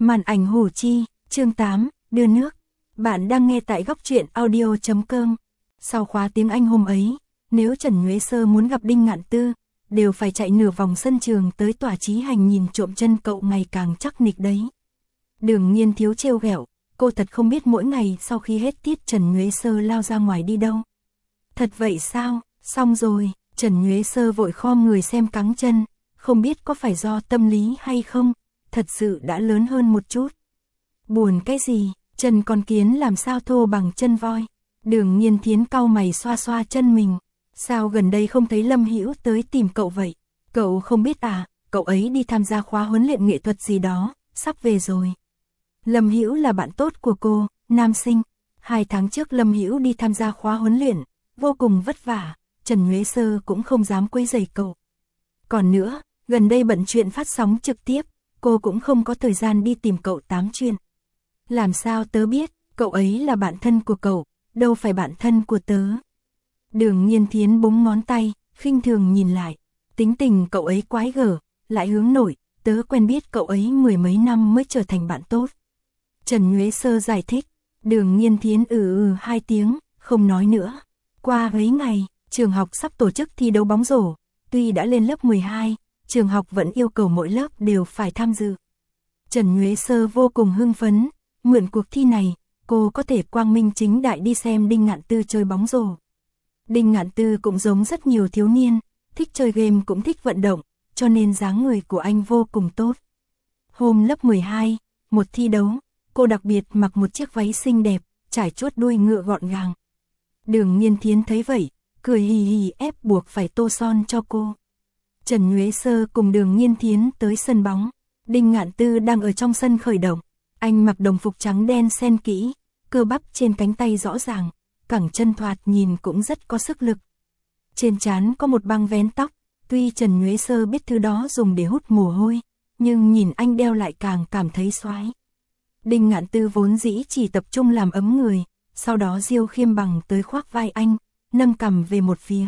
Màn ảnh Hủ Chi, chương 8, đưa nước. Bạn đang nghe tại góc truyện audio.com. Sau khóa tiếng Anh hôm ấy, nếu Trần Nhuế Sơ muốn gặp Đinh Ngạn Tư, đều phải chạy nửa vòng sân trường tới tòa Chí Hành nhìn trộm chân cậu ngày càng chắc nịch đấy. Đường Nhiên thiếu trêu ghẹo, cô thật không biết mỗi ngày sau khi hết tiết Trần Nhuế Sơ lao ra ngoài đi đâu. Thật vậy sao? Xong rồi, Trần Nhuế Sơ vội khom người xem cẳng chân, không biết có phải do tâm lý hay không, thật sự đã lớn hơn một chút. Buồn cái gì, chân con kiến làm sao thô bằng chân voi. Đường Nhiên Thiến cau mày xoa xoa chân mình. Sao gần đây không thấy Lâm Hữu tới tìm cậu vậy? Cậu không biết à, cậu ấy đi tham gia khóa huấn luyện nghệ thuật gì đó, sắp về rồi. Lâm Hữu là bạn tốt của cô, nam sinh. 2 tháng trước Lâm Hữu đi tham gia khóa huấn luyện, vô cùng vất vả, Trần Nhuế Sơ cũng không dám quấy rầy cậu. Còn nữa, gần đây bận chuyện phát sóng trực tiếp, cô cũng không có thời gian đi tìm cậu tám chuyện. Làm sao tớ biết, cậu ấy là bạn thân của cậu, đâu phải bạn thân của tớ. Đường Nhiên Thiến búng ngón tay, khinh thường nhìn lại. Tính tình cậu ấy quái gở, lại hướng nội, tớ quen biết cậu ấy 10 mấy năm mới trở thành bạn tốt. Trần Nhuế Sơ giải thích, Đường Nhiên Thiến 2 tiếng, không nói nữa. Qua mấy ngày, trường học sắp tổ chức thi đấu bóng rổ, tuy đã lên lớp 12, trường học vẫn yêu cầu mỗi lớp đều phải tham dự. Trần Nhuế Sơ vô cùng hưng phấn, mượn cuộc thi này, cô có thể quang minh chính đại đi xem Đinh Ngạn Tư chơi bóng rổ. Đinh Ngạn Tư cũng giống rất nhiều thiếu niên, thích chơi game cũng thích vận động, cho nên dáng người của anh vô cùng tốt. Hôm lớp 12, một thi đấu, cô đặc biệt mặc một chiếc váy xinh đẹp, trải chuốt đuôi ngựa gọn gàng. Đường Nhiên Thiến thấy vậy, cười hì hì ép buộc phải tô son cho cô. Trần Nhuế Sơ cùng Đường Nhiên Thiến tới sân bóng. Đinh Ngạn Tư đang ở trong sân khởi động. Anh mặc đồng phục trắng đen xen kỹ, cơ bắp trên cánh tay rõ ràng, cẳng chân thoạt nhìn cũng rất có sức lực. Trên trán có một băng vén tóc, tuy Trần Nhuế Sơ biết thứ đó dùng để hút mồ hôi, nhưng nhìn anh đeo lại càng cảm thấy xoái. Đinh Ngạn Tư vốn dĩ chỉ tập trung làm ấm người, sau đó Diêu Khiêm Bằng tới khoác vai anh, nâng cằm về một phía.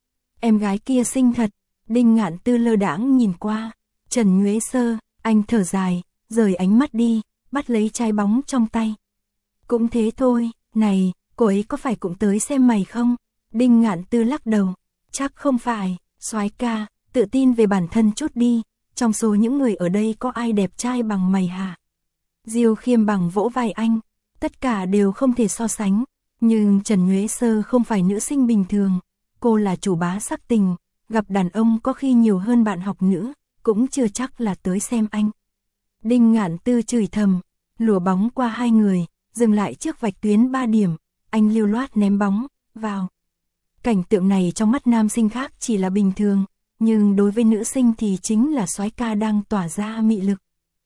Em gái kia xinh thật. Đinh Ngạn Tư lơ đãng nhìn qua. Trần Nhuế Sơ, anh thở dài, rời ánh mắt đi, bắt lấy trái bóng trong tay. Cũng thế thôi, này, cô ấy có phải cũng tới xem mày không? Đinh Ngạn Tư lắc đầu, chắc không phải, soái ca, tự tin về bản thân chút đi, trong số những người ở đây có ai đẹp trai bằng mày hả? Diêu Khiêm Bằng vỗ vai anh, tất cả đều không thể so sánh, nhưng Trần Nhuế Sơ không phải nữ sinh bình thường, cô là chủ bá sắc tình, gặp đàn ông có khi nhiều hơn bạn học nữ, cũng chưa chắc là tới xem anh. Đinh Ngạn Tư chửi thầm, lùa bóng qua 2 người, dừng lại trước vạch tuyến 3 điểm, anh lưu loát ném bóng, vào. Cảnh tượng này trong mắt nam sinh khác chỉ là bình thường, nhưng đối với nữ sinh thì chính là soái ca đang tỏa ra mị lực.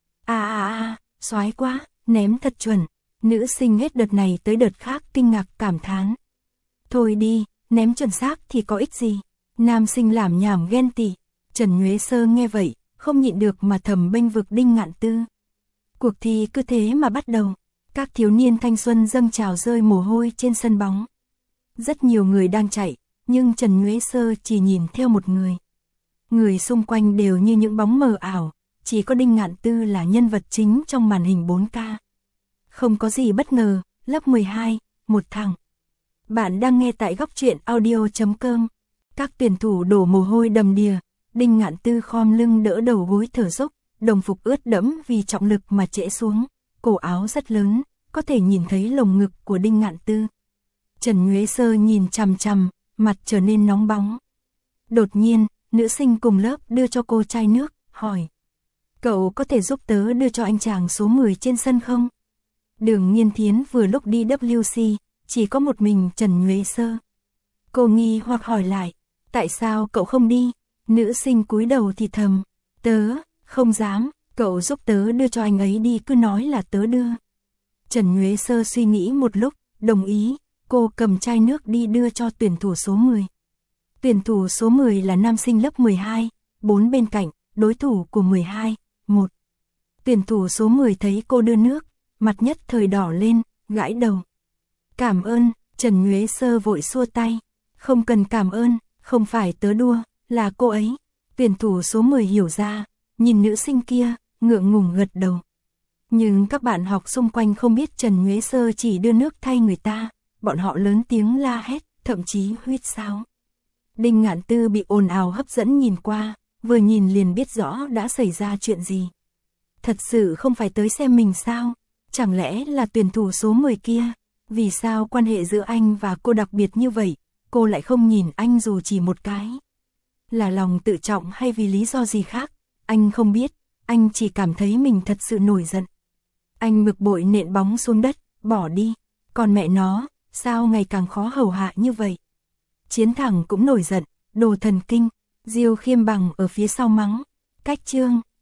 Soái quá, ném thật chuẩn. Nữ sinh hết đợt này tới đợt khác kinh ngạc cảm thán. Thôi đi, ném chuẩn xác thì có ích gì. Nam sinh làm nhảm ghen tị. Trần Nhuế Sơ nghe vậy, không nhịn được mà thầm bênh vực Đinh Ngạn Tư. Cuộc thi cứ thế mà bắt đầu. Các thiếu niên thanh xuân dâng trào rơi mồ hôi trên sân bóng. Rất nhiều người đang chạy, nhưng Trần Nhuế Sơ chỉ nhìn theo một người. Người xung quanh đều như những bóng mờ ảo, chỉ có Đinh Ngạn Tư là nhân vật chính trong màn hình 4K. Không có gì bất ngờ, lớp 12, một thằng. Bạn đang nghe tại góc truyện audio.com. Các tuyển thủ đổ mồ hôi đầm đìa, Đinh Ngạn Tư khom lưng đỡ đầu gối thở dốc, đồng phục ướt đẫm vì trọng lực mà trễ xuống, cổ áo rất lớn, có thể nhìn thấy lồng ngực của Đinh Ngạn Tư. Trần Nhuế Sơ nhìn chằm chằm, mặt trở nên nóng bóng. Đột nhiên, nữ sinh cùng lớp đưa cho cô chai nước, hỏi. Cậu có thể giúp tớ đưa cho anh chàng số 10 trên sân không? Đường Nhiên Thiến vừa lúc đi WC, chỉ có một mình Trần Nhuế Sơ. Cô nghi hoặc hỏi lại, tại sao cậu không đi? Nữ sinh cúi đầu thì thầm, tớ, không dám, cậu giúp tớ đưa cho anh ấy đi, cứ nói là tớ đưa. Trần Nhuế Sơ suy nghĩ một lúc, đồng ý, cô cầm chai nước đi đưa cho tuyển thủ số 10. Tuyển thủ số 10 là nam sinh lớp 12, 4 bên cạnh, đối thủ của 12, 1. Tuyển thủ số 10 thấy cô đưa nước, mặt nhất thời đỏ lên, gãi đầu. Cảm ơn, Trần Nhuế Sơ vội xua tay. Không cần cảm ơn, không phải tớ đua, là cô ấy. Tuyển thủ số 10 hiểu ra, nhìn nữ sinh kia, ngượng ngùng gật đầu. Nhưng các bạn học xung quanh không biết Trần Nhuế Sơ chỉ đưa nước thay người ta, bọn họ lớn tiếng la hét, thậm chí huýt sáo. Đinh Ngạn Tư bị ồn ào hấp dẫn nhìn qua, vừa nhìn liền biết rõ đã xảy ra chuyện gì. Thật sự không phải tới xem mình sao? Chẳng lẽ là tuyển thủ số 10 kia? Vì sao quan hệ giữa anh và cô đặc biệt như vậy? Cô lại không nhìn anh dù chỉ một cái. Là lòng tự trọng hay vì lý do gì khác? Anh không biết, anh chỉ cảm thấy mình thật sự nổi giận. Anh bực bội nện bóng xuống đất, bỏ đi. Còn mẹ nó, sao ngày càng khó hầu hạ như vậy? Chiến Thẳng cũng nổi giận, đồ thần kinh. Diêu Khiêm Bằng ở phía sau mắng. Cách Trương,